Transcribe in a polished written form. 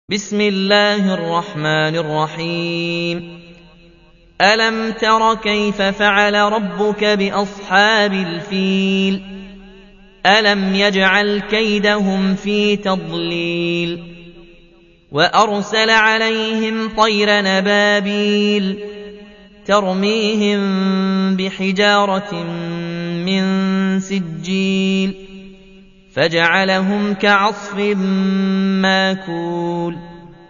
بسم الله الرحمن الرحيم. ألم تر كيف فعل ربك بأصحاب الفيل؟ ألم يجعل كيدهم في تضليل وأرسل عليهم طير نبابيل ترميهم بحجارة من سجيل فجعلهم كعصف ماكول